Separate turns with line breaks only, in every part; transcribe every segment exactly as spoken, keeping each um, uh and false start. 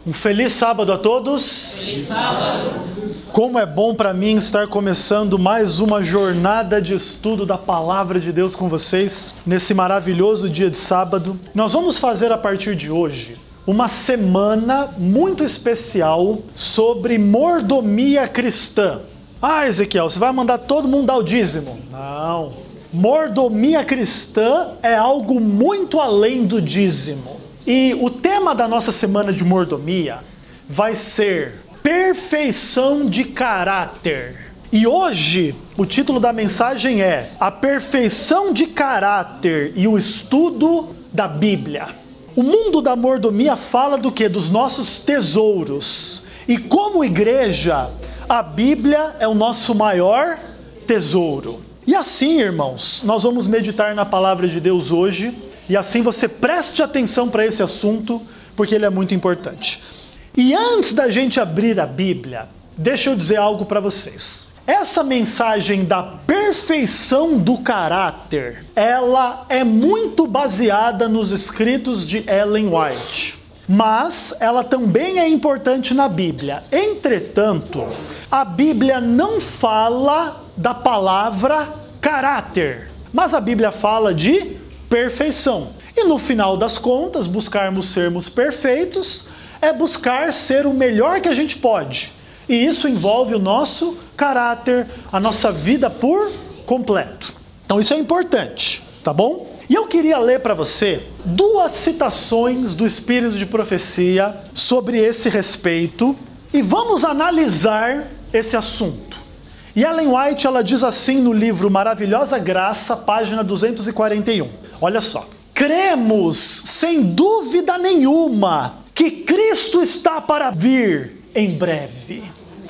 Um feliz sábado a todos.
Feliz sábado.
Como é bom para mim estar começando mais uma jornada de estudo da Palavra de Deus com vocês, nesse maravilhoso dia de sábado. Nós vamos fazer a partir de hoje uma semana muito especial sobre mordomia cristã. Ah, Ezequiel, você vai mandar todo mundo dar o dízimo? Não. Mordomia cristã é algo muito além do dízimo. E o tema da nossa semana de mordomia vai ser perfeição de caráter. E hoje o título da mensagem é A Perfeição de Caráter e o Estudo da Bíblia. O mundo da mordomia fala do quê? Dos nossos tesouros. E como igreja, a Bíblia é o nosso maior tesouro. E assim, irmãos, nós vamos meditar na palavra de Deus hoje. E assim você preste atenção para esse assunto, porque ele é muito importante. E antes da gente abrir a Bíblia, deixa eu dizer algo para vocês. Essa mensagem da perfeição do caráter, ela é muito baseada nos escritos de Ellen White. Mas ela também é importante na Bíblia. Entretanto, a Bíblia não fala da palavra caráter, mas a Bíblia fala de perfeição. E no final das contas, buscarmos sermos perfeitos é buscar ser o melhor que a gente pode. E isso envolve o nosso caráter, a nossa vida por completo. Então isso é importante, tá bom? E eu queria ler para você duas citações do Espírito de Profecia sobre esse respeito e vamos analisar esse assunto. E Ellen White, ela diz assim no livro Maravilhosa Graça, página duzentos e quarenta e um. Olha só. Cremos, sem dúvida nenhuma, que Cristo está para vir em breve.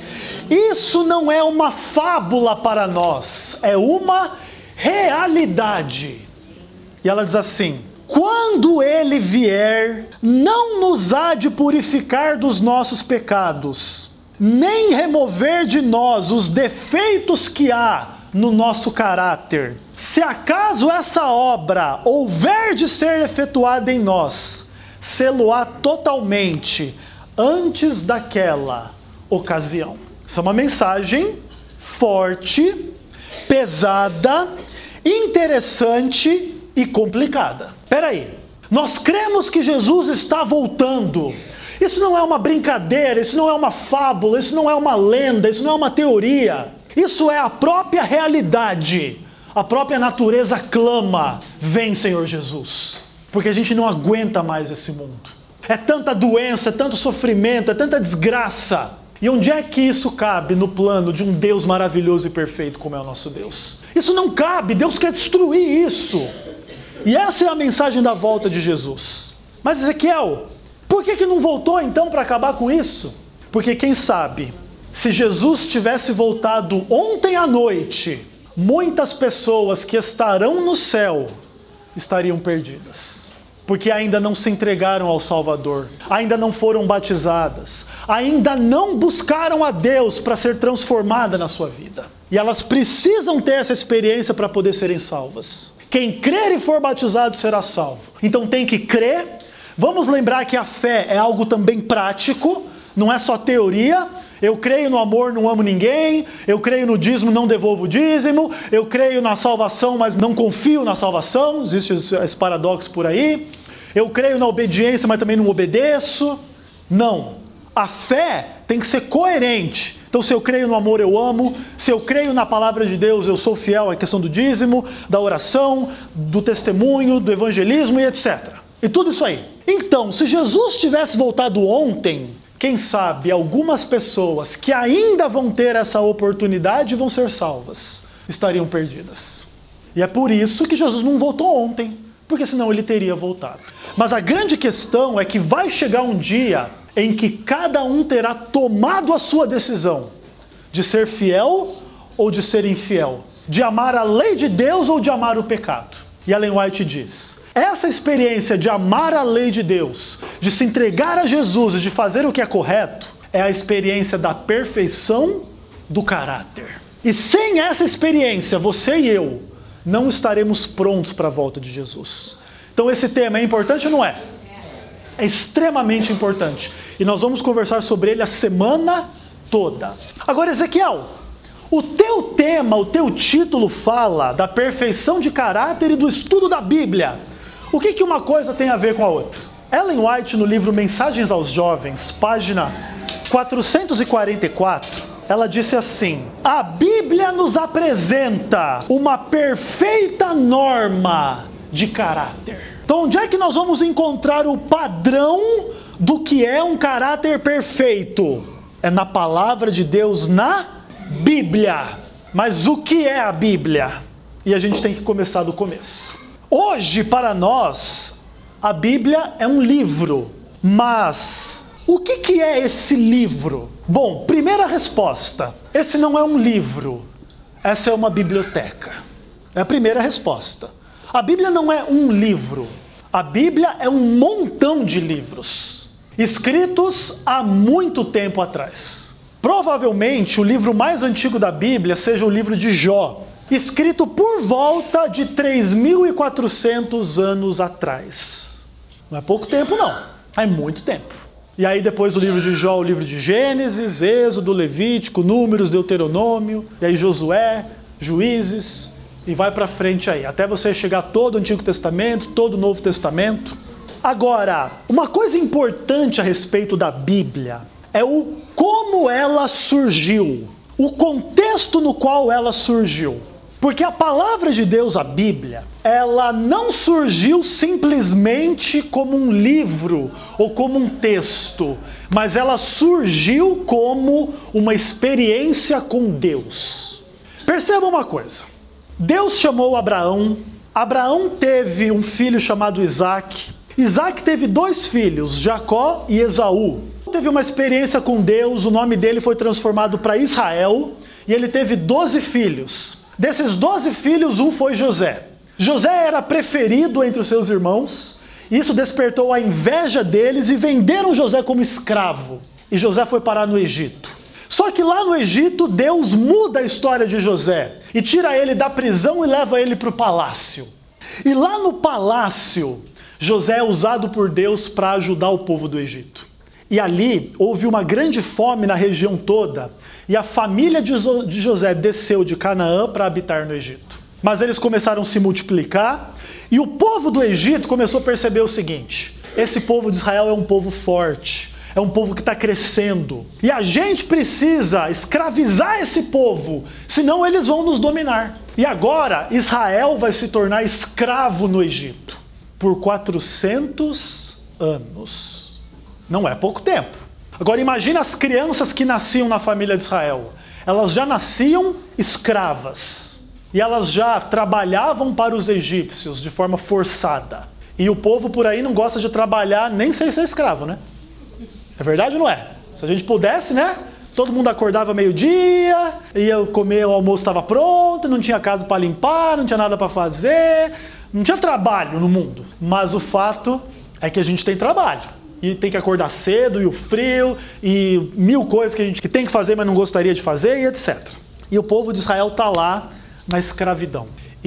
Isso não é uma fábula para nós, é uma realidade. E ela diz assim: quando ele vier, não nos há de purificar dos nossos pecados, nem remover de nós os defeitos que há no nosso caráter. Se acaso essa obra houver de ser efetuada em nós, sê-lo-á totalmente antes daquela ocasião. Essa é uma mensagem forte, pesada, interessante e complicada. Peraí, nós cremos que Jesus está voltando. Isso não é uma brincadeira, isso não é uma fábula, isso não é uma lenda, isso não é uma teoria. Isso é a própria realidade. A própria natureza clama: vem, Senhor Jesus. Porque a gente não aguenta mais esse mundo. É tanta doença, é tanto sofrimento, é tanta desgraça. E onde é que isso cabe no plano de um Deus maravilhoso e perfeito como é o nosso Deus? Isso não cabe, Deus quer destruir isso. E essa é a mensagem da volta de Jesus. Mas Ezequiel, por que que não voltou então para acabar com isso? Porque quem sabe, se Jesus tivesse voltado ontem à noite, muitas pessoas que estarão no céu estariam perdidas. Porque ainda não se entregaram ao Salvador, ainda não foram batizadas, ainda não buscaram a Deus para ser transformada na sua vida. E elas precisam ter essa experiência para poder serem salvas. Quem crer e for batizado será salvo. Então tem que crer. Vamos lembrar que a fé é algo também prático, não é só teoria. Eu creio no amor, não amo ninguém. Eu creio no dízimo, não devolvo o dízimo. Eu creio na salvação, mas não confio na salvação. Existe esse paradoxo por aí. Eu creio na obediência, mas também não obedeço. Não. A fé tem que ser coerente. Então, se eu creio no amor, eu amo. Se eu creio na palavra de Deus, eu sou fiel à questão do dízimo, da oração, do testemunho, do evangelismo e etcétera. E tudo isso aí. Então, se Jesus tivesse voltado ontem, quem sabe algumas pessoas que ainda vão ter essa oportunidade vão ser salvas, estariam perdidas. E é por isso que Jesus não voltou ontem, porque senão ele teria voltado. Mas a grande questão é que vai chegar um dia em que cada um terá tomado a sua decisão de ser fiel ou de ser infiel, de amar a lei de Deus ou de amar o pecado. E Ellen White diz: essa experiência de amar a lei de Deus, de se entregar a Jesus e de fazer o que é correto, é a experiência da perfeição do caráter. E sem essa experiência, você e eu não estaremos prontos para a volta de Jesus. Então esse tema é importante ou não é? É extremamente importante. E nós vamos conversar sobre ele a semana toda. Agora, Ezequiel, o teu tema, o teu título fala da perfeição de caráter e do estudo da Bíblia. O que que uma coisa tem a ver com a outra? Ellen White, no livro Mensagens aos Jovens, página quatrocentos e quarenta e quatro, ela disse assim: a Bíblia nos apresenta uma perfeita norma de caráter. Então, onde é que nós vamos encontrar o padrão do que é um caráter perfeito? É na palavra de Deus, na Bíblia. Mas o que é a Bíblia? E a gente tem que começar do começo. Hoje, para nós, a Bíblia é um livro. Mas o que que é esse livro? Bom, primeira resposta: esse não é um livro, essa é uma biblioteca. É a primeira resposta. A Bíblia não é um livro, a Bíblia é um montão de livros, escritos há muito tempo atrás. Provavelmente o livro mais antigo da Bíblia seja o livro de Jó, escrito por volta de três mil e quatrocentos anos atrás. Não é pouco tempo não, é muito tempo. E aí depois do livro de Jó, o livro de Gênesis, Êxodo, Levítico, Números, Deuteronômio, e aí Josué, Juízes, e vai para frente aí, até você chegar todo o Antigo Testamento, todo o Novo Testamento. Agora, uma coisa importante a respeito da Bíblia é o como ela surgiu, o contexto no qual ela surgiu. Porque a palavra de Deus, a Bíblia, ela não surgiu simplesmente como um livro ou como um texto, mas ela surgiu como uma experiência com Deus. Perceba uma coisa: Deus chamou Abraão, Abraão teve um filho chamado Isaac, Isaac teve dois filhos, Jacó e Esaú. Teve uma experiência com Deus, o nome dele foi transformado para Israel, e ele teve doze filhos. Desses doze filhos, um foi José. José era preferido entre os seus irmãos, e isso despertou a inveja deles e venderam José como escravo. E José foi parar no Egito. Só que lá no Egito, Deus muda a história de José e tira ele da prisão e leva ele para o palácio. E lá no palácio, José é usado por Deus para ajudar o povo do Egito. E ali houve uma grande fome na região toda, e a família de José desceu de Canaã para habitar no Egito. Mas eles começaram a se multiplicar, e o povo do Egito começou a perceber o seguinte: esse povo de Israel é um povo forte, é um povo que está crescendo, e a gente precisa escravizar esse povo, senão eles vão nos dominar. E agora Israel vai se tornar escravo no Egito por quatrocentos anos. Não é pouco tempo. Agora imagine as crianças que nasciam na família de Israel. Elas já nasciam escravas, e elas já trabalhavam para os egípcios de forma forçada. E o povo por aí não gosta de trabalhar nem sem ser escravo, né? É verdade ou não é? Se a gente pudesse, né? Todo mundo acordava meio-dia, ia comer, o almoço estava pronto, não tinha casa para limpar, não tinha nada para fazer, não tinha trabalho no mundo. Mas o fato é que a gente tem trabalho. E tem que acordar cedo, e o frio, e mil coisas que a gente tem que fazer, mas não gostaria de fazer, e etcétera. E o povo de Israel está lá na escravidão.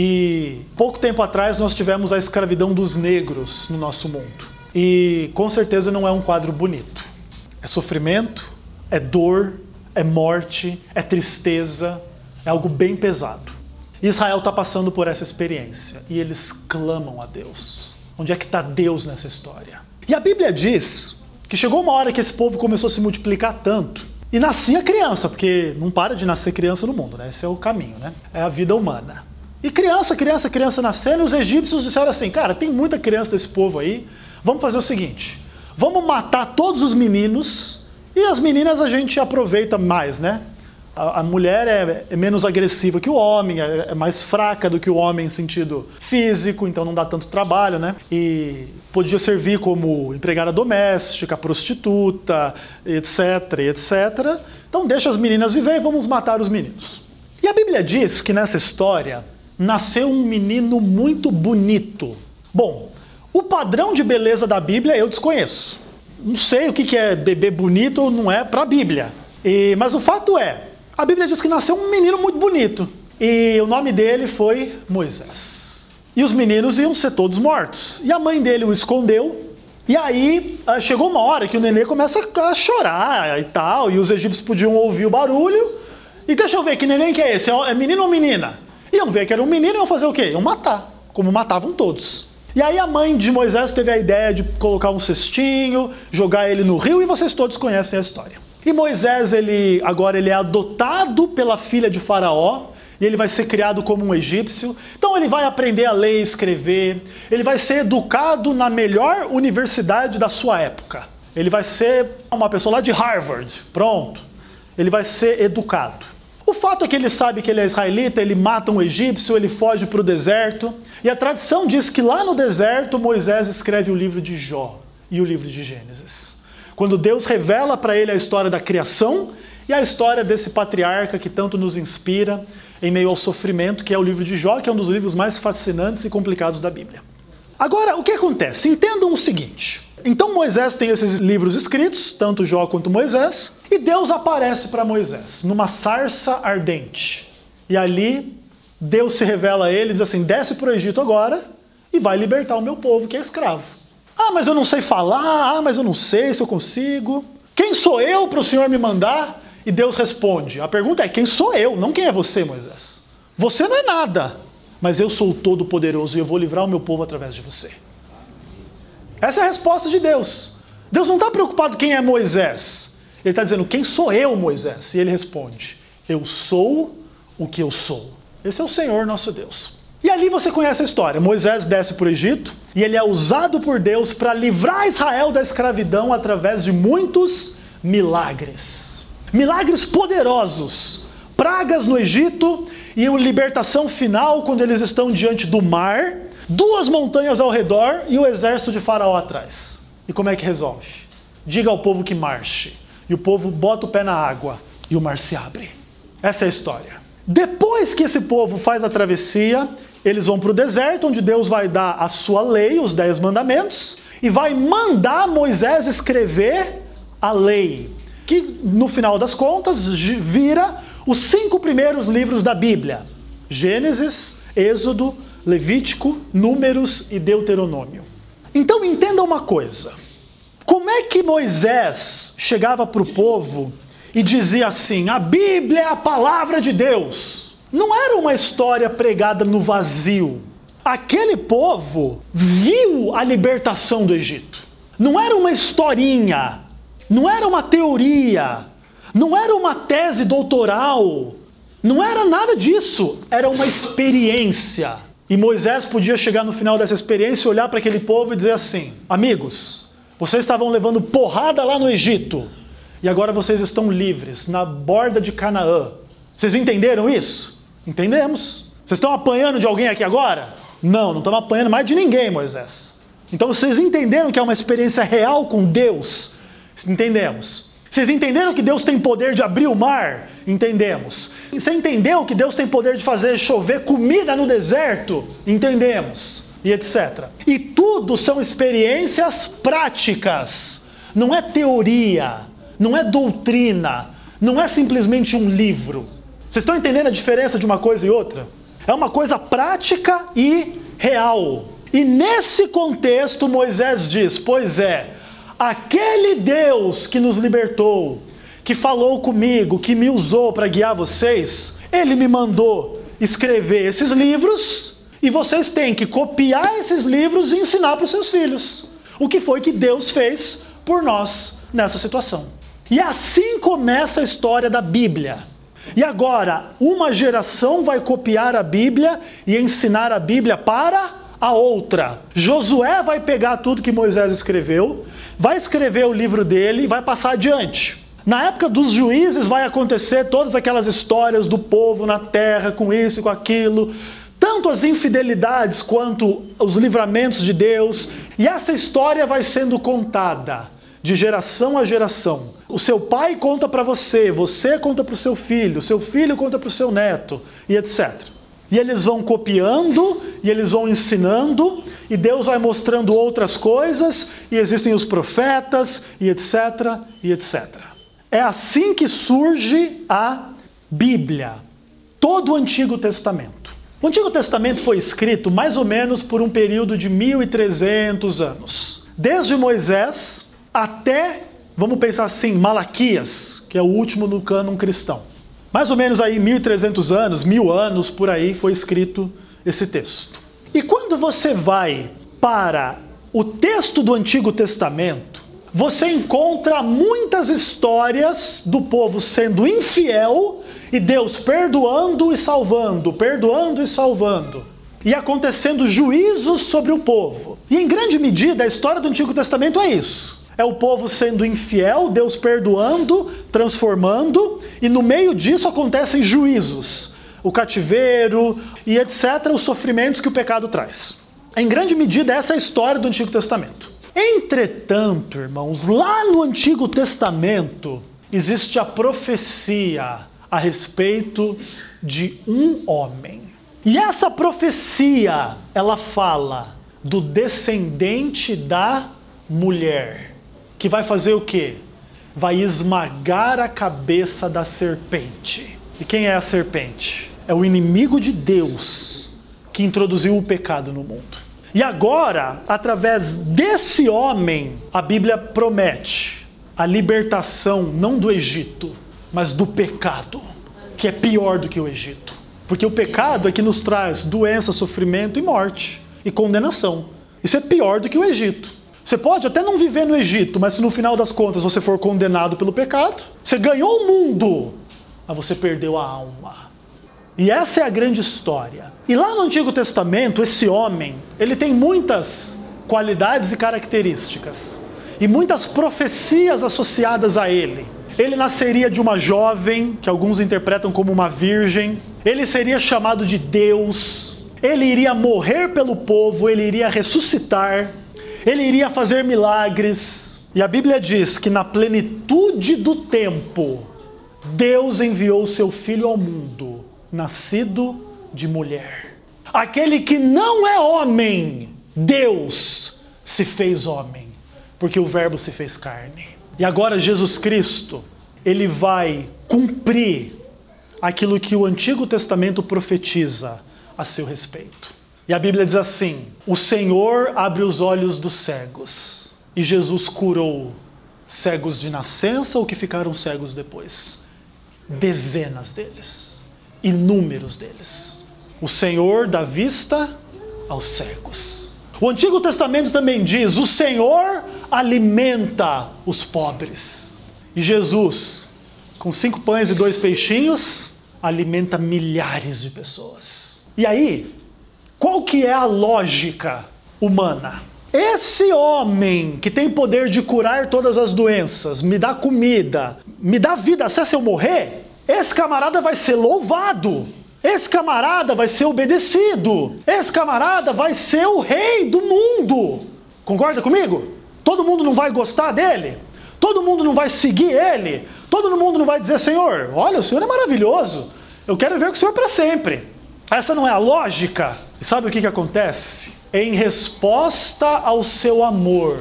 E pouco tempo atrás nós tivemos a escravidão dos negros no nosso mundo. E com certeza não é um quadro bonito. É sofrimento, é dor, é morte, é tristeza, é algo bem pesado. E Israel está passando por essa experiência, e eles clamam a Deus. Onde é que está Deus nessa história? E a Bíblia diz que chegou uma hora que esse povo começou a se multiplicar tanto, e nascia criança, porque não para de nascer criança no mundo, né? Esse é o caminho, né? É a vida humana. E criança, criança, criança nascendo, e os egípcios disseram assim: cara, tem muita criança desse povo aí, vamos fazer o seguinte, vamos matar todos os meninos, e as meninas a gente aproveita mais, né? A, a mulher é, é menos agressiva que o homem, é, é mais fraca do que o homem em sentido físico, então não dá tanto trabalho, né? E podia servir como empregada doméstica, prostituta, etc, etcétera. Então deixa as meninas viver e vamos matar os meninos. E a Bíblia diz que nessa história nasceu um menino muito bonito. Bom, o padrão de beleza da Bíblia eu desconheço. Não sei o que é bebê bonito ou não é para a Bíblia. E, mas o fato é, a Bíblia diz que nasceu um menino muito bonito. E o nome dele foi Moisés. E os meninos iam ser todos mortos. E a mãe dele o escondeu. E aí chegou uma hora que o nenê começa a chorar e tal, e os egípcios podiam ouvir o barulho. E deixa eu ver, que neném que é esse? É menino ou menina? Iam ver que era um menino e iam fazer o quê? Iam matar, como matavam todos. E aí a mãe de Moisés teve a ideia de colocar um cestinho, jogar ele no rio, e vocês todos conhecem a história. E Moisés, ele, agora ele é adotado pela filha de Faraó, e ele vai ser criado como um egípcio. Então ele vai aprender a ler e escrever, ele vai ser educado na melhor universidade da sua época. Ele vai ser uma pessoa lá de Harvard, pronto. Ele vai ser educado. O fato é que ele sabe que ele é israelita, ele mata um egípcio, ele foge para o deserto. E a tradição diz que lá no deserto Moisés escreve o livro de Jó e o livro de Gênesis. Quando Deus revela para ele a história da criação e a história desse patriarca que tanto nos inspira em meio ao sofrimento, que é o livro de Jó, que é um dos livros mais fascinantes e complicados da Bíblia. Agora, o que acontece? Entendam o seguinte. Então Moisés tem esses livros escritos, tanto Jó quanto Moisés, e Deus aparece para Moisés numa sarça ardente. E ali Deus se revela a ele e diz assim: desce para o Egito agora e vai libertar o meu povo que é escravo. Ah, mas eu não sei falar, ah, mas eu não sei se eu consigo. Quem sou eu para o Senhor me mandar? E Deus responde. A pergunta é: quem sou eu? Não quem é você, Moisés. Você não é nada, mas eu sou o Todo-Poderoso e eu vou livrar o meu povo através de você. Essa é a resposta de Deus. Deus não está preocupado quem é Moisés. Ele está dizendo: quem sou eu, Moisés? E ele responde: eu sou o que eu sou. Esse é o Senhor nosso Deus. E ali você conhece a história. Moisés desce para o Egito e ele é usado por Deus para livrar Israel da escravidão através de muitos milagres. Milagres poderosos. Pragas no Egito e a libertação final quando eles estão diante do mar, duas montanhas ao redor e o exército de Faraó atrás. E como é que resolve? Diga ao povo que marche. E o povo bota o pé na água e o mar se abre. Essa é a história. Depois que esse povo faz a travessia, eles vão para o deserto, onde Deus vai dar a sua lei, os dez mandamentos, e vai mandar Moisés escrever a lei, que no final das contas vira os cinco primeiros livros da Bíblia: Gênesis, Êxodo, Levítico, Números e Deuteronômio. Então entenda uma coisa. Como é que Moisés chegava para o povo e dizia assim: a Bíblia é a palavra de Deus? Não era uma história pregada no vazio. Aquele povo viu a libertação do Egito. Não era uma historinha, não era uma teoria, não era uma tese doutoral, não era nada disso. Era uma experiência. E Moisés podia chegar no final dessa experiência, olhar para aquele povo e dizer assim: amigos, vocês estavam levando porrada lá no Egito e agora vocês estão livres, na borda de Canaã. Vocês entenderam isso? Entendemos. Vocês estão apanhando de alguém aqui agora? Não, não estamos apanhando mais de ninguém, Moisés. Então vocês entenderam que é uma experiência real com Deus? Entendemos. Vocês entenderam que Deus tem poder de abrir o mar? Entendemos. Você entendeu que Deus tem poder de fazer chover comida no deserto? Entendemos. E etcétera. E tudo são experiências práticas. Não é teoria, não é doutrina, não é simplesmente um livro. Vocês estão entendendo a diferença de uma coisa e outra? É uma coisa prática e real. E nesse contexto Moisés diz: pois é, aquele Deus que nos libertou, que falou comigo, que me usou para guiar vocês, ele me mandou escrever esses livros e vocês têm que copiar esses livros e ensinar para os seus filhos. O que foi que Deus fez por nós nessa situação. E assim começa a história da Bíblia. E agora, uma geração vai copiar a Bíblia e ensinar a Bíblia para a outra. Josué vai pegar tudo que Moisés escreveu, vai escrever o livro dele e vai passar adiante. Na época dos juízes vai acontecer todas aquelas histórias do povo na terra, com isso e com aquilo, tanto as infidelidades quanto os livramentos de Deus, e essa história vai sendo contada de geração a geração. O seu pai conta para você, você conta para o seu filho, o seu filho conta para o seu neto, e etcétera. E eles vão copiando, e eles vão ensinando, e Deus vai mostrando outras coisas, e existem os profetas, e etcétera, e etcétera. É assim que surge a Bíblia, todo o Antigo Testamento. O Antigo Testamento foi escrito mais ou menos por um período de mil e trezentos anos. desde Moisés até, vamos pensar assim, Malaquias, que é o último no cânon cristão. Mais ou menos aí mil e trezentos anos, mil anos por aí foi escrito esse texto. E quando você vai para o texto do Antigo Testamento, você encontra muitas histórias do povo sendo infiel e Deus perdoando e salvando, perdoando e salvando. E acontecendo juízos sobre o povo. E em grande medida a história do Antigo Testamento é isso. É o povo sendo infiel, Deus perdoando, transformando, e no meio disso acontecem juízos. O cativeiro e etcétera, os sofrimentos que o pecado traz. Em grande medida essa é a história do Antigo Testamento. Entretanto, irmãos, lá no Antigo Testamento existe a profecia a respeito de um homem. E essa profecia, ela fala do descendente da mulher, que vai fazer o quê? Vai esmagar a cabeça da serpente. E quem é a serpente? É o inimigo de Deus que introduziu o pecado no mundo. E agora, através desse homem, a Bíblia promete a libertação não do Egito, mas do pecado, que é pior do que o Egito. Porque o pecado é que nos traz doença, sofrimento e morte, e condenação. Isso é pior do que o Egito. Você pode até não viver no Egito, mas se no final das contas você for condenado pelo pecado, você ganhou o mundo, mas você perdeu a alma. E essa é a grande história. E lá no Antigo Testamento, esse homem, ele tem muitas qualidades e características. E muitas profecias associadas a ele. Ele nasceria de uma jovem, que alguns interpretam como uma virgem. Ele seria chamado de Deus. Ele iria morrer pelo povo, ele iria ressuscitar. Ele iria fazer milagres. E a Bíblia diz que na plenitude do tempo, Deus enviou seu Filho ao mundo, nascido de mulher. Aquele que não é homem, Deus se fez homem, porque o Verbo se fez carne. E agora Jesus Cristo, ele vai cumprir aquilo que o Antigo Testamento profetiza a seu respeito. E a Bíblia diz assim: o Senhor abre os olhos dos cegos. E Jesus curou cegos de nascença ou que ficaram cegos depois. Dezenas deles. Inúmeros deles. O Senhor dá vista aos cegos. O Antigo Testamento também diz: o Senhor alimenta os pobres. E Jesus, com cinco pães e dois peixinhos, alimenta milhares de pessoas. E aí, qual que é a lógica humana? Esse homem que tem poder de curar todas as doenças, me dá comida, me dá vida até se eu morrer, esse camarada vai ser louvado. Esse camarada vai ser obedecido. Esse camarada vai ser o rei do mundo. Concorda comigo? Todo mundo não vai gostar dele? Todo mundo não vai seguir ele? Todo mundo não vai dizer: Senhor, olha, o Senhor é maravilhoso. Eu quero ver com o Senhor para sempre. Essa não é a lógica? E sabe o que que acontece? Em resposta ao seu amor,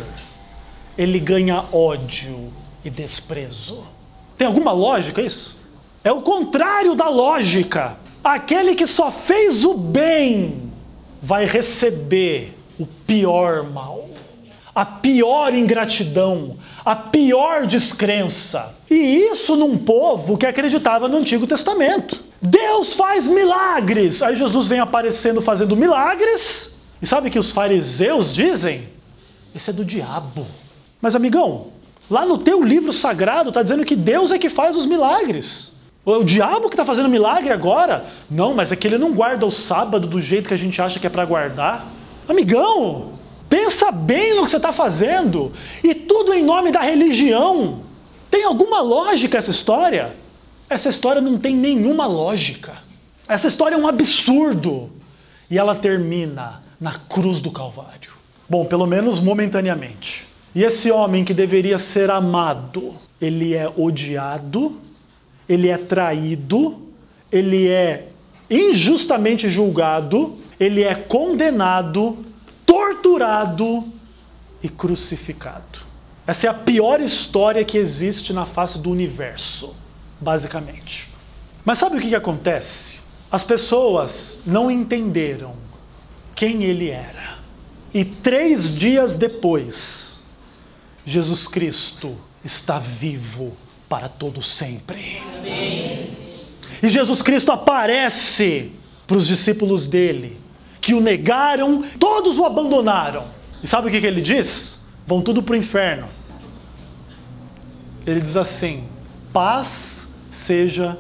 ele ganha ódio e desprezo. Tem alguma lógica isso? É o contrário da lógica. Aquele que só fez o bem vai receber o pior mal, a pior ingratidão, a pior descrença. E isso num povo que acreditava no Antigo Testamento. Deus faz milagres. Aí Jesus vem aparecendo fazendo milagres. E sabe o que os fariseus dizem? Esse é do diabo. Mas amigão, lá no teu livro sagrado está dizendo que Deus é que faz os milagres. O diabo que está fazendo milagre agora? Não, mas é que ele não guarda o sábado do jeito que a gente acha que é para guardar. Amigão, pensa bem no que você está fazendo. E tudo em nome da religião. Tem alguma lógica essa história? Essa história não tem nenhuma lógica. Essa história é um absurdo. E ela termina na cruz do Calvário. Bom, pelo menos momentaneamente. E esse homem que deveria ser amado, ele é odiado, ele é traído, ele é injustamente julgado, ele é condenado, torturado e crucificado. Essa é a pior história que existe na face do universo, basicamente. Mas sabe o que que acontece? As pessoas não entenderam quem ele era. E três dias depois, Jesus Cristo está vivo para todo sempre. Amém. E Jesus Cristo aparece para os discípulos dele, que o negaram, todos o abandonaram. E sabe o que, que ele diz? Vão tudo para o inferno. Ele diz assim: paz seja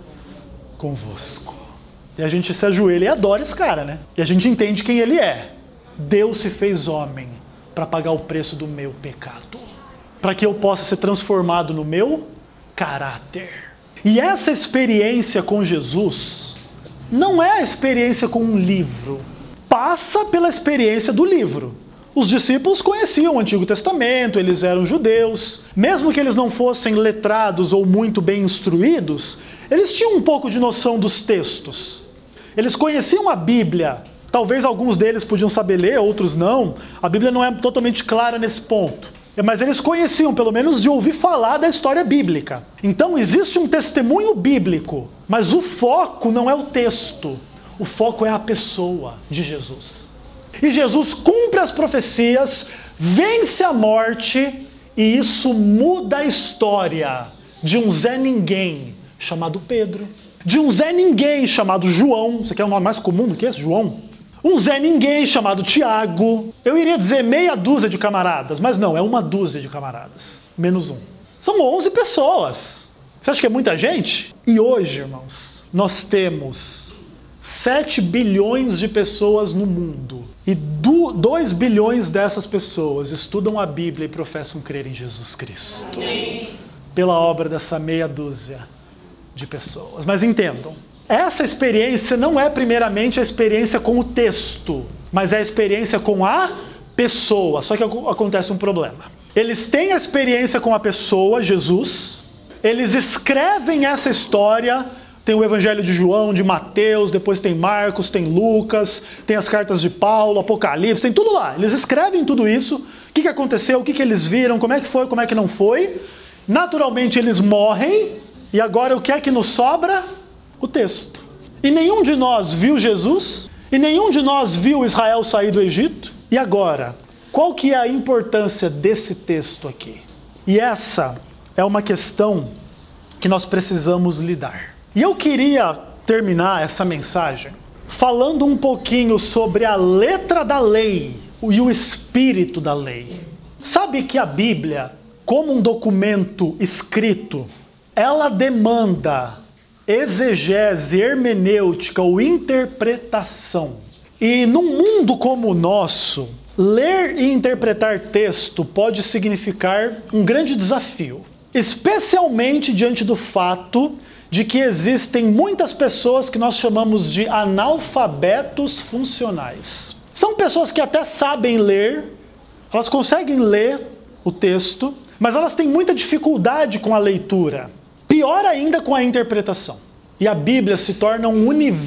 convosco. E a gente se ajoelha e adora esse cara, né? E a gente entende quem ele é. Deus se fez homem para pagar o preço do meu pecado, para que eu possa ser transformado no meu caráter. E essa experiência com Jesus não é a experiência com um livro. Passa pela experiência do livro. Os discípulos conheciam o Antigo Testamento, eles eram judeus. Mesmo que eles não fossem letrados ou muito bem instruídos, eles tinham um pouco de noção dos textos. Eles conheciam a Bíblia. Talvez alguns deles podiam saber ler, outros não. A Bíblia não é totalmente clara nesse ponto. Mas eles conheciam, pelo menos de ouvir falar da história bíblica. Então existe um testemunho bíblico, mas o foco não é o texto. O foco é a pessoa de Jesus. E Jesus cumpre as profecias, vence a morte, e isso muda a história de um Zé Ninguém chamado Pedro, de um Zé Ninguém chamado João. Isso aqui é o nome mais comum do que esse, João? Um Zé Ninguém chamado Tiago. Eu iria dizer meia dúzia de camaradas, mas não, é uma dúzia de camaradas, menos um. São onze pessoas. Você acha que é muita gente? E hoje, irmãos, nós temos sete bilhões de pessoas no mundo. E dois bilhões dessas pessoas estudam a Bíblia e professam crer em Jesus Cristo. Amém. Pela obra dessa meia dúzia de pessoas. Mas entendam, essa experiência não é primeiramente a experiência com o texto, mas é a experiência com a pessoa. Só que acontece um problema. Eles têm a experiência com a pessoa, Jesus. Eles escrevem essa história. Tem o Evangelho de João, de Mateus, depois tem Marcos, tem Lucas, tem as cartas de Paulo, Apocalipse, tem tudo lá. Eles escrevem tudo isso. O que, que aconteceu, o que, que eles viram, como é que foi, como é que não foi. Naturalmente eles morrem. E agora o que é que nos sobra? O texto. E nenhum de nós viu Jesus, e nenhum de nós viu Israel sair do Egito. E agora, qual que é a importância desse texto aqui? E essa é uma questão que nós precisamos lidar. E eu queria terminar essa mensagem falando um pouquinho sobre a letra da lei e o espírito da lei. Sabe que a Bíblia, como um documento escrito, ela demanda exegese, hermenêutica ou interpretação. E num mundo como o nosso, ler e interpretar texto pode significar um grande desafio, especialmente diante do fato de que existem muitas pessoas que nós chamamos de analfabetos funcionais. São pessoas que até sabem ler, elas conseguem ler o texto, mas elas têm muita dificuldade com a leitura. Pior ainda com a interpretação. E a Bíblia se torna um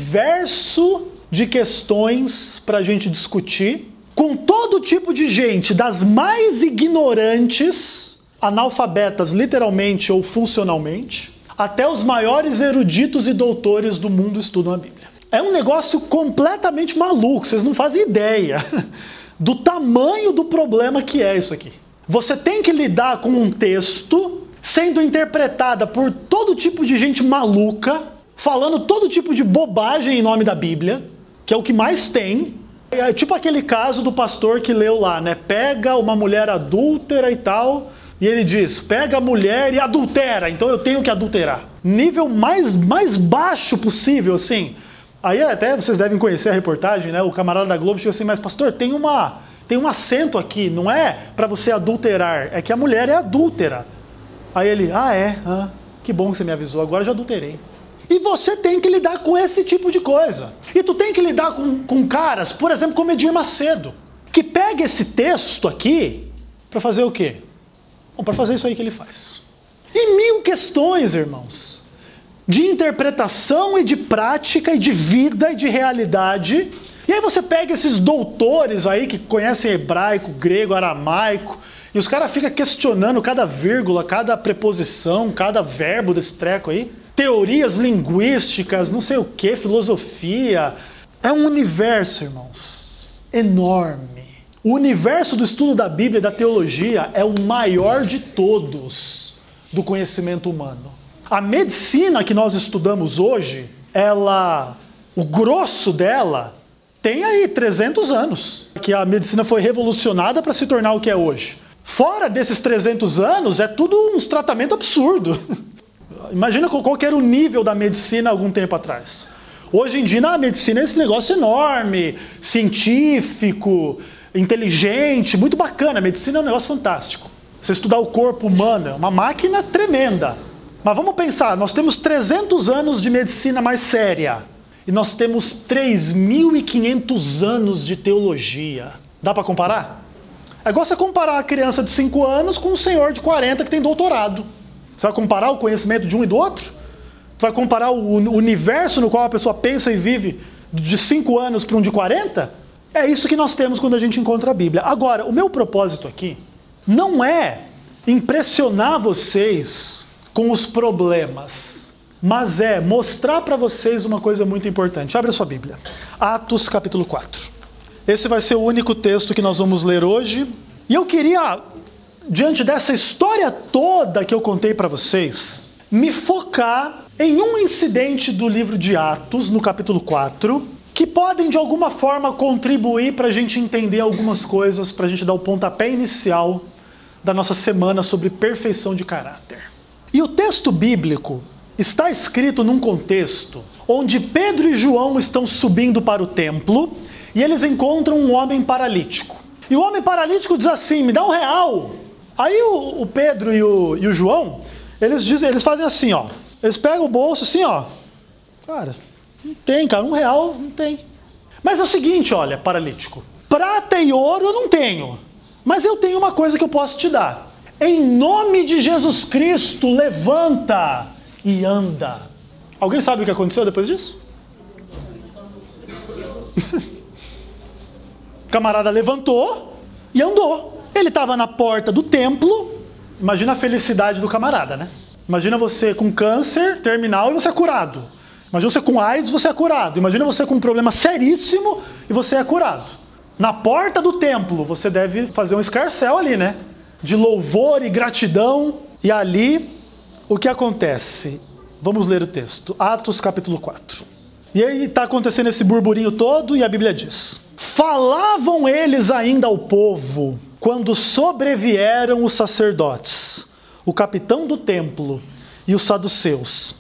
universo de questões para a gente discutir, com todo tipo de gente, das mais ignorantes, analfabetas literalmente ou funcionalmente, até os maiores eruditos e doutores do mundo estudam a Bíblia. É um negócio completamente maluco, vocês não fazem ideia do tamanho do problema que é isso aqui. Você tem que lidar com um texto sendo interpretada por todo tipo de gente maluca, falando todo tipo de bobagem em nome da Bíblia, que é o que mais tem. É tipo aquele caso do pastor que leu lá, né? Pega uma mulher adúltera e tal, e ele diz, pega a mulher e adultera, então eu tenho que adulterar. Nível mais, mais baixo possível, assim. Aí até vocês devem conhecer a reportagem, né? O camarada da Globo chega assim, mas pastor, tem uma... tem um acento aqui, não é para você adulterar, é que a mulher é adúltera. Aí ele, ah é, ah, que bom que você me avisou, agora eu já adulterei. E você tem que lidar com esse tipo de coisa. E tu tem que lidar com, com caras, por exemplo, como Edir Macedo, que pega esse texto aqui para fazer o quê? Bom, para fazer isso aí que ele faz. E mil questões, irmãos, de interpretação e de prática e de vida e de realidade. E aí você pega esses doutores aí que conhecem hebraico, grego, aramaico, e os caras ficam questionando cada vírgula, cada preposição, cada verbo desse treco aí. Teorias linguísticas, não sei o que, filosofia. É um universo, irmãos, enorme. O universo do estudo da Bíblia e da teologia é o maior de todos do conhecimento humano. A medicina que nós estudamos hoje, ela, o grosso dela, tem aí trezentos anos. Que a medicina foi revolucionada para se tornar o que é hoje. Fora desses trezentos anos, é tudo uns tratamentos absurdos. Imagina qual que era o nível da medicina algum tempo atrás. Hoje em dia, na medicina, é esse negócio enorme, científico, inteligente, muito bacana. A medicina é um negócio fantástico. Você estudar o corpo humano, é uma máquina tremenda. Mas vamos pensar, nós temos trezentos anos de medicina mais séria. E nós temos três mil e quinhentos anos de teologia. Dá para comparar? É igual você comparar a criança de cinco anos com um senhor de quarenta que tem doutorado. Você vai comparar o conhecimento de um e do outro? Você vai comparar o universo no qual a pessoa pensa e vive de cinco anos para um de quarenta? É isso que nós temos quando a gente encontra a Bíblia. Agora, o meu propósito aqui não é impressionar vocês com os problemas, mas é mostrar para vocês uma coisa muito importante. Abre a sua Bíblia. Atos capítulo quatro. Esse vai ser o único texto que nós vamos ler hoje. E eu queria, diante dessa história toda que eu contei para vocês, me focar em um incidente do livro de Atos, no capítulo quatro, que podem de alguma forma contribuir para a gente entender algumas coisas, para a gente dar o pontapé inicial da nossa semana sobre perfeição de caráter. E o texto bíblico está escrito num contexto onde Pedro e João estão subindo para o templo e eles encontram um homem paralítico. E o homem paralítico diz assim, me dá um real. Aí o, o Pedro e o, e o João, eles, dizem, eles fazem assim, ó. Eles pegam o bolso assim, ó. Cara, não tem, cara, um real não tem. Mas é o seguinte, olha, paralítico. Prata e ouro eu não tenho. Mas eu tenho uma coisa que eu posso te dar. Em nome de Jesus Cristo, levanta e anda. Alguém sabe o que aconteceu depois disso? O camarada levantou e andou. Ele estava na porta do templo. Imagina a felicidade do camarada, né? Imagina você com câncer terminal e você é curado. Imagina você com AIDS e você é curado. Imagina você com um problema seríssimo e você é curado. Na porta do templo, você deve fazer um escarcéu ali, né? De louvor e gratidão. E ali, o que acontece? Vamos ler o texto. Atos capítulo quatro. E aí está acontecendo esse burburinho todo e a Bíblia diz: falavam eles ainda ao povo quando sobrevieram os sacerdotes, o capitão do templo e os saduceus,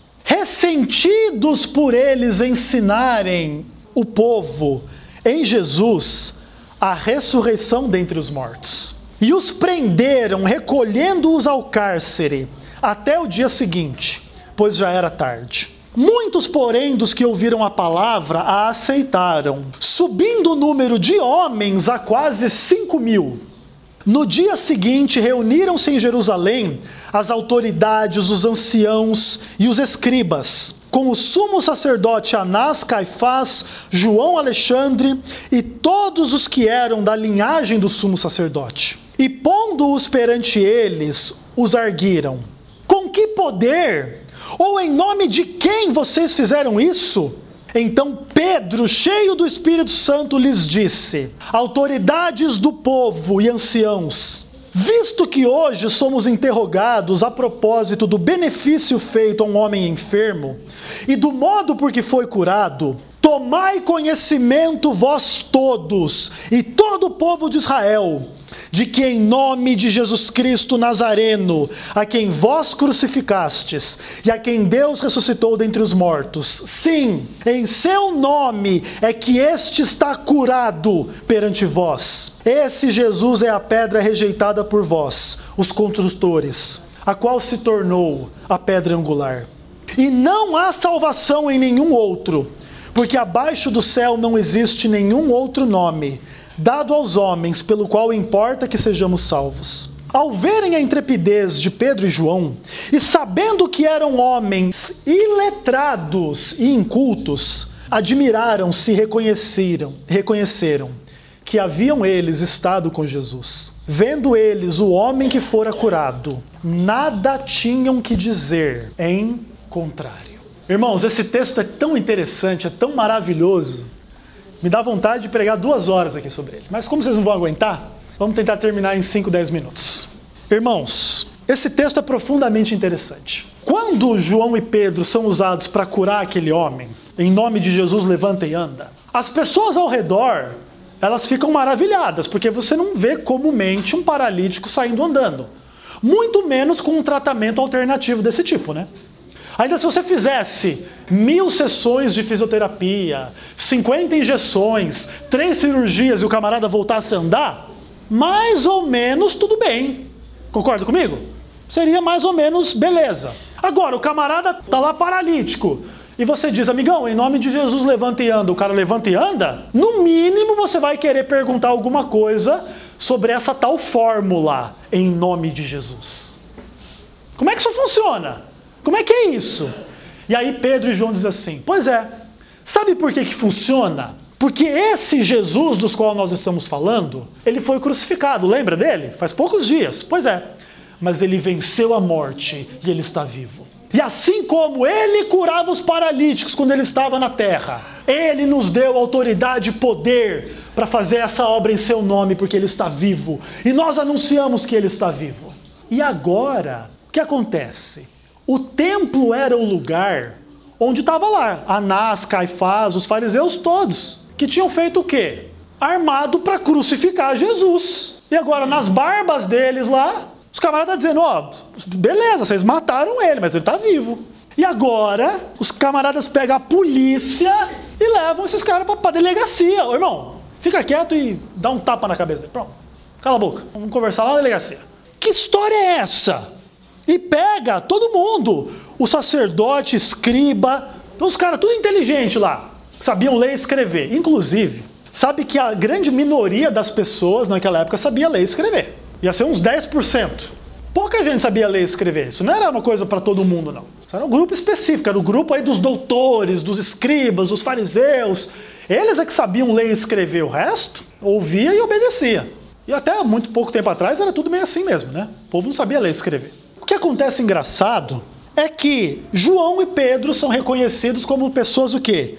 ressentidos por eles ensinarem o povo em Jesus a ressurreição dentre os mortos. E os prenderam, recolhendo-os ao cárcere, até o dia seguinte, pois já era tarde. Muitos, porém, dos que ouviram a palavra a aceitaram, subindo o número de homens a quase cinco mil. No dia seguinte, reuniram-se em Jerusalém as autoridades, os anciãos e os escribas, com o sumo sacerdote Anás, Caifás, João Alexandre e todos os que eram da linhagem do sumo sacerdote. E pondo-os perante eles, os arguiram: com que poder, ou em nome de quem vocês fizeram isso? Então Pedro, cheio do Espírito Santo, lhes disse: autoridades do povo e anciãos, visto que hoje somos interrogados a propósito do benefício feito a um homem enfermo e do modo por que foi curado, tomai conhecimento vós todos e todo o povo de Israel, de que em nome de Jesus Cristo Nazareno, a quem vós crucificastes e a quem Deus ressuscitou dentre os mortos, sim, em seu nome é que este está curado perante vós. Esse Jesus é a pedra rejeitada por vós, os construtores, a qual se tornou a pedra angular. E não há salvação em nenhum outro, porque abaixo do céu não existe nenhum outro nome dado aos homens, pelo qual importa que sejamos salvos. Ao verem a intrepidez de Pedro e João, e sabendo que eram homens iletrados e incultos, admiraram-se e reconheceram, reconheceram que haviam eles estado com Jesus. Vendo eles o homem que fora curado, nada tinham que dizer em contrário. Irmãos, esse texto é tão interessante, é tão maravilhoso, Me dá vontade de pregar duas horas aqui sobre ele. Mas como vocês não vão aguentar, vamos tentar terminar em cinco, dez minutos. Irmãos, esse texto é profundamente interessante. Quando João e Pedro são usados para curar aquele homem, em nome de Jesus, levanta e anda, as pessoas ao redor, elas ficam maravilhadas, porque você não vê comumente um paralítico saindo andando. Muito menos com um tratamento alternativo desse tipo, né? Ainda se você fizesse mil sessões de fisioterapia, cinquenta injeções, três cirurgias e o camarada voltasse a andar, mais ou menos tudo bem. Concorda comigo? Seria mais ou menos beleza. Agora, o camarada tá lá paralítico e você diz, amigão, em nome de Jesus levanta e anda. O cara levanta e anda, no mínimo você vai querer perguntar alguma coisa sobre essa tal fórmula, em nome de Jesus. Como é que isso funciona? Como é que é isso? E aí Pedro e João dizem assim, pois é, sabe por que que funciona? Porque esse Jesus dos quais nós estamos falando, ele foi crucificado, lembra dele? Faz poucos dias, pois é. Mas ele venceu a morte e ele está vivo. E assim como ele curava os paralíticos quando ele estava na terra, ele nos deu autoridade e poder para fazer essa obra em seu nome, porque ele está vivo. E nós anunciamos que ele está vivo. E agora, o que acontece? O templo era o lugar onde estava lá Anás, Caifás, os fariseus todos, que tinham feito o quê? Armado para crucificar Jesus. E agora nas barbas deles lá, os camaradas estão dizendo, ó, oh, beleza, vocês mataram ele, mas ele está vivo. E agora os camaradas pegam a polícia e levam esses caras para a delegacia. Ô, irmão, fica quieto e dá um tapa na cabeça. Pronto, cala a boca, vamos conversar lá na delegacia. Que história é essa? E pega todo mundo, o sacerdote, escriba, os caras tudo inteligente lá, sabiam ler e escrever. Inclusive, sabe que a grande minoria das pessoas naquela época sabia ler e escrever. Ia ser uns dez por cento. Pouca gente sabia ler e escrever. Isso não era uma coisa para todo mundo, não. Isso era um grupo específico, era o grupo aí dos doutores, dos escribas, dos fariseus. Eles é que sabiam ler e escrever. O resto ouvia e obedecia. E até muito pouco tempo atrás era tudo meio assim mesmo, né? O povo não sabia ler e escrever. O que acontece engraçado é que João e Pedro são reconhecidos como pessoas o quê?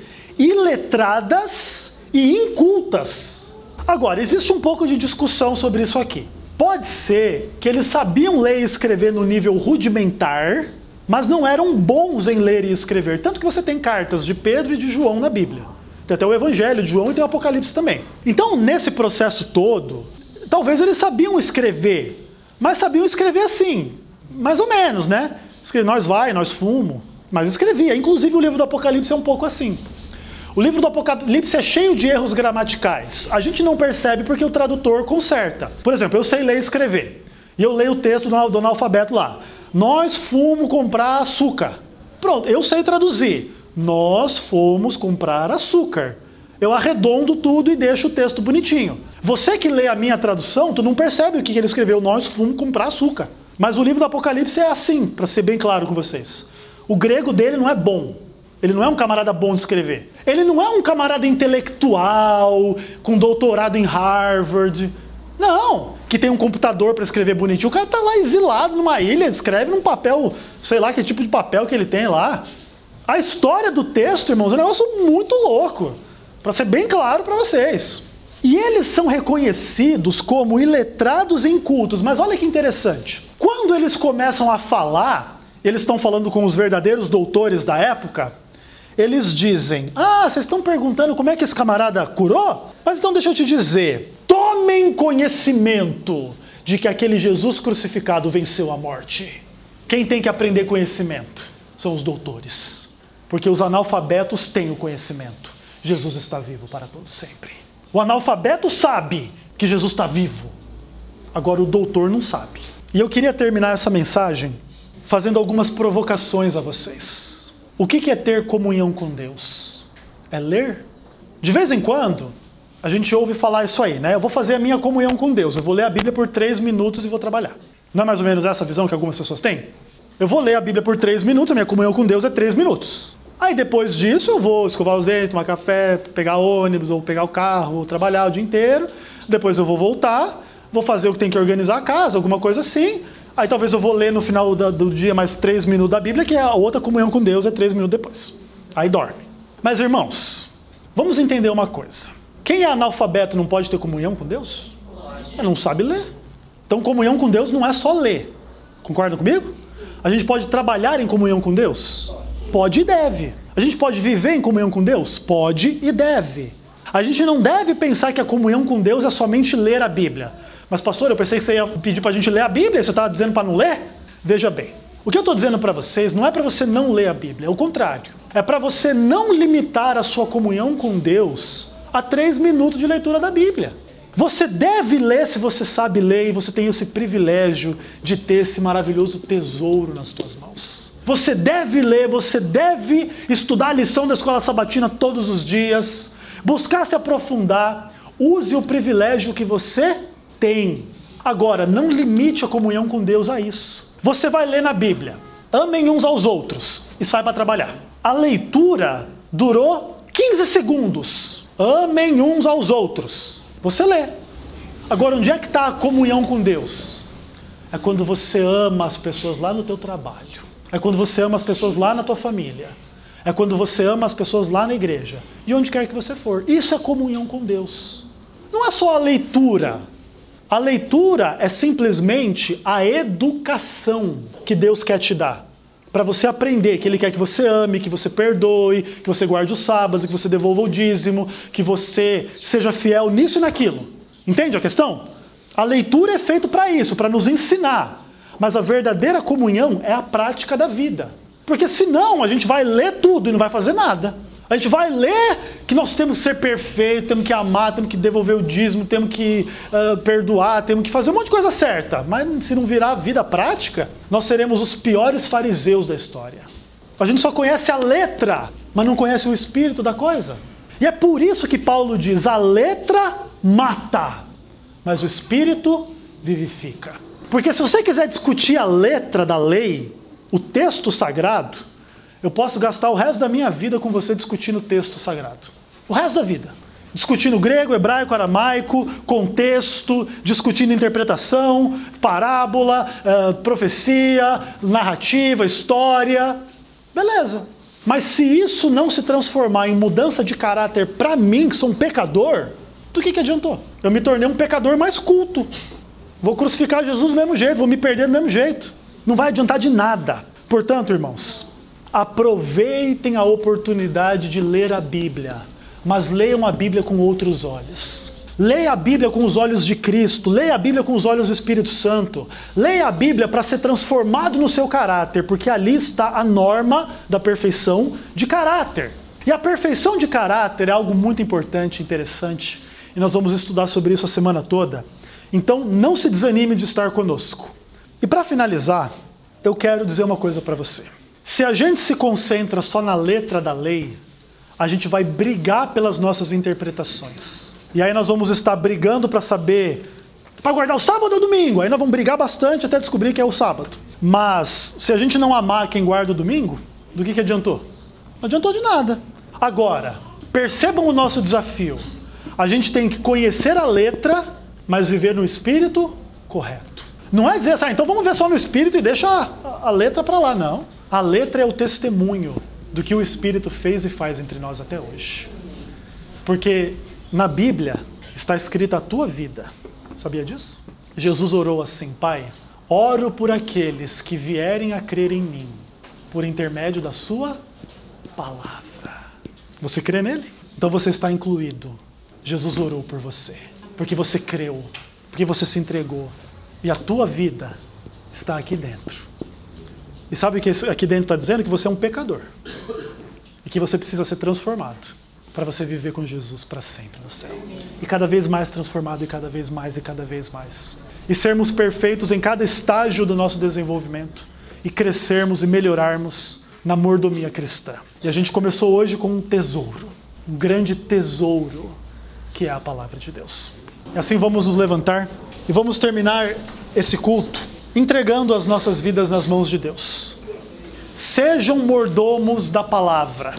Iletradas e incultas. Agora, existe um pouco de discussão sobre isso aqui. Pode ser que eles sabiam ler e escrever no nível rudimentar, mas não eram bons em ler e escrever. Tanto que você tem cartas de Pedro e de João na Bíblia. Tem até o Evangelho de João e tem o Apocalipse também. Então, nesse processo todo, talvez eles sabiam escrever, mas sabiam escrever assim, mais ou menos, né? Escreve, nós vai, nós fumo, mas escrevia. Inclusive o livro do Apocalipse é um pouco assim. O livro do Apocalipse é cheio de erros gramaticais. A gente não percebe porque o tradutor conserta. Por exemplo, eu sei ler e escrever. E eu leio o texto do analfabeto lá. Nós fomos comprar açúcar. Pronto, eu sei traduzir. Nós fomos comprar açúcar. Eu arredondo tudo e deixo o texto bonitinho. Você que lê a minha tradução, tu não percebe o que ele escreveu. Nós fomos comprar açúcar. Mas o livro do Apocalipse é assim, para ser bem claro com vocês. O grego dele não é bom. Ele não é um camarada bom de escrever. Ele não é um camarada intelectual, com doutorado em Harvard. Não, que tem um computador para escrever bonitinho. O cara tá lá exilado numa ilha, escreve num papel, sei lá que tipo de papel que ele tem lá. A história do texto, irmãos, é um negócio muito louco. Para ser bem claro para vocês. E eles são reconhecidos como iletrados e incultos. Mas olha que interessante. Quando eles começam a falar, eles estão falando com os verdadeiros doutores da época, eles dizem, ah, vocês estão perguntando como é que esse camarada curou? Mas então deixa eu te dizer, tomem conhecimento de que aquele Jesus crucificado venceu a morte. Quem tem que aprender conhecimento são os doutores. Porque os analfabetos têm o conhecimento. Jesus está vivo para todos sempre. O analfabeto sabe que Jesus está vivo. Agora o doutor não sabe. E eu queria terminar essa mensagem fazendo algumas provocações a vocês. O que é ter comunhão com Deus? É ler? De vez em quando, a gente ouve falar isso aí, né? Eu vou fazer a minha comunhão com Deus, eu vou ler a Bíblia por três minutos e vou trabalhar. Não é mais ou menos essa visão que algumas pessoas têm? Eu vou ler a Bíblia por três minutos, a minha comunhão com Deus é três minutos. Aí depois disso eu vou escovar os dentes, tomar café, pegar ônibus, ou pegar o carro, ou trabalhar o dia inteiro. Depois eu vou voltar, vou fazer o que tem que organizar a casa, alguma coisa assim. Aí talvez eu vou ler no final do, do dia mais três minutos da Bíblia, que é a outra comunhão com Deus, é três minutos depois. Aí dorme. Mas irmãos, Vamos entender uma coisa. Quem é analfabeto não pode ter comunhão com Deus? Pode. Não sabe ler. Então comunhão com Deus não é só ler. Concordam comigo? A gente pode trabalhar em comunhão com Deus? Pode e deve. A gente pode viver em comunhão com Deus? Pode e deve. A gente não deve pensar que a comunhão com Deus é somente ler a Bíblia. Mas pastor, eu pensei que você ia pedir para a gente ler a Bíblia, você estava dizendo para não ler? Veja bem, o que eu estou dizendo para vocês não é para você não ler a Bíblia, é o contrário. É para você não limitar a sua comunhão com Deus a três minutos de leitura da Bíblia. Você deve ler se você sabe ler e você tem esse privilégio de ter esse maravilhoso tesouro nas suas mãos. Você deve ler, você deve estudar a lição da escola sabatina todos os dias, buscar se aprofundar, use o privilégio que você tem. Agora, não limite a comunhão com Deus a isso. Você vai ler na Bíblia, amem uns aos outros e sai para trabalhar. A leitura durou quinze segundos. Amem uns aos outros. Você lê. Agora, onde é que está a comunhão com Deus? É quando você ama as pessoas lá no teu trabalho. É quando você ama as pessoas lá na tua família. É quando você ama as pessoas lá na igreja. E onde quer que você for. Isso é comunhão com Deus. Não é só a leitura. A leitura é simplesmente a educação que Deus quer te dar. Para você aprender que Ele quer que você ame, que você perdoe, que você guarde o sábado, que você devolva o dízimo, que você seja fiel nisso e naquilo. Entende a questão? A leitura é feita para isso, para nos ensinar. Mas a verdadeira comunhão é a prática da vida. Porque senão a gente vai ler tudo e não vai fazer nada. A gente vai ler que nós temos que ser perfeitos, temos que amar, temos que devolver o dízimo, temos que uh, perdoar, temos que fazer um monte de coisa certa. Mas se não virar vida prática, nós seremos os piores fariseus da história. A gente só conhece a letra, mas não conhece o espírito da coisa. E é por isso que Paulo diz, a letra mata, mas o espírito vivifica. Porque se você quiser discutir a letra da lei, o texto sagrado, eu posso gastar o resto da minha vida com você discutindo o texto sagrado. O resto da vida. Discutindo grego, hebraico, aramaico, contexto, discutindo interpretação, parábola, uh, profecia, narrativa, história. Beleza. Mas se isso não se transformar em mudança de caráter para mim, que sou um pecador, do que que adiantou? Eu me tornei um pecador mais culto. Vou crucificar Jesus do mesmo jeito, vou me perder do mesmo jeito. Não vai adiantar de nada. Portanto, irmãos, aproveitem a oportunidade de ler a Bíblia, mas leiam a Bíblia com outros olhos. Leia a Bíblia com os olhos de Cristo, leia a Bíblia com os olhos do Espírito Santo, leia a Bíblia para ser transformado no seu caráter, porque ali está a norma da perfeição de caráter. E a perfeição de caráter é algo muito importante e interessante, e nós vamos estudar sobre isso a semana toda. Então não se desanime de estar conosco. E para finalizar, eu quero dizer uma coisa para você. Se a gente se concentra só na letra da lei, a gente vai brigar pelas nossas interpretações. E aí nós vamos estar brigando para saber, para guardar o sábado ou domingo. Aí nós vamos brigar bastante até descobrir que é o sábado. Mas se a gente não amar quem guarda o domingo, do que que adiantou? Não adiantou de nada. Agora, percebam o nosso desafio. A gente tem que conhecer a letra, mas viver no espírito correto. Não é dizer assim, ah, então vamos ver só no espírito e deixa a, a letra para lá. Não. A letra é o testemunho do que o Espírito fez e faz entre nós até hoje. Porque na Bíblia está escrita a tua vida. Sabia disso? Jesus orou assim, Pai, oro por aqueles que vierem a crer em mim, por intermédio da sua palavra. Você crê nele? Então você está incluído. Jesus orou por você, porque você creu, porque você se entregou. E a tua vida está aqui dentro. E sabe o que aqui dentro está dizendo? Que você é um pecador. E que você precisa ser transformado para você viver com Jesus para sempre no céu. E cada vez mais transformado, e cada vez mais, e cada vez mais. E sermos perfeitos em cada estágio do nosso desenvolvimento. E crescermos e melhorarmos na mordomia cristã. E a gente começou hoje com um tesouro. Um grande tesouro, que é a palavra de Deus. E assim vamos nos levantar e vamos terminar esse culto entregando as nossas vidas nas mãos de Deus. Sejam mordomos da palavra.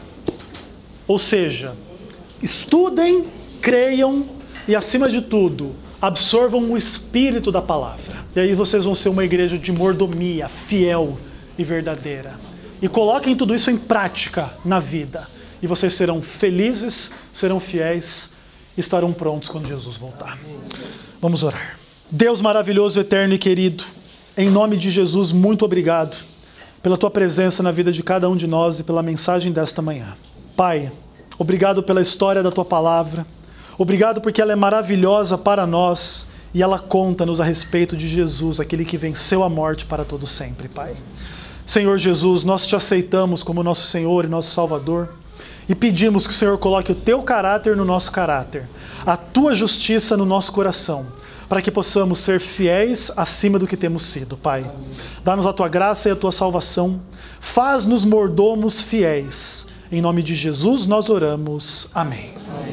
Ou seja, estudem, creiam e, acima de tudo, absorvam o espírito da palavra. E aí vocês vão ser uma igreja de mordomia, fiel e verdadeira. E coloquem tudo isso em prática na vida. E vocês serão felizes, serão fiéis e estarão prontos quando Jesus voltar. Vamos orar. Deus maravilhoso, eterno e querido, em nome de Jesus, muito obrigado pela tua presença na vida de cada um de nós e pela mensagem desta manhã. Pai, obrigado pela história da tua palavra, obrigado porque ela é maravilhosa para nós e ela conta-nos a respeito de Jesus, aquele que venceu a morte para todo sempre, Pai. Senhor Jesus, nós te aceitamos como nosso Senhor e nosso Salvador e pedimos que o Senhor coloque o teu caráter no nosso caráter, a tua justiça no nosso coração, para que possamos ser fiéis acima do que temos sido, Pai. Dá-nos a tua graça e a tua salvação, faz-nos mordomos fiéis. Em nome de Jesus nós oramos. Amém.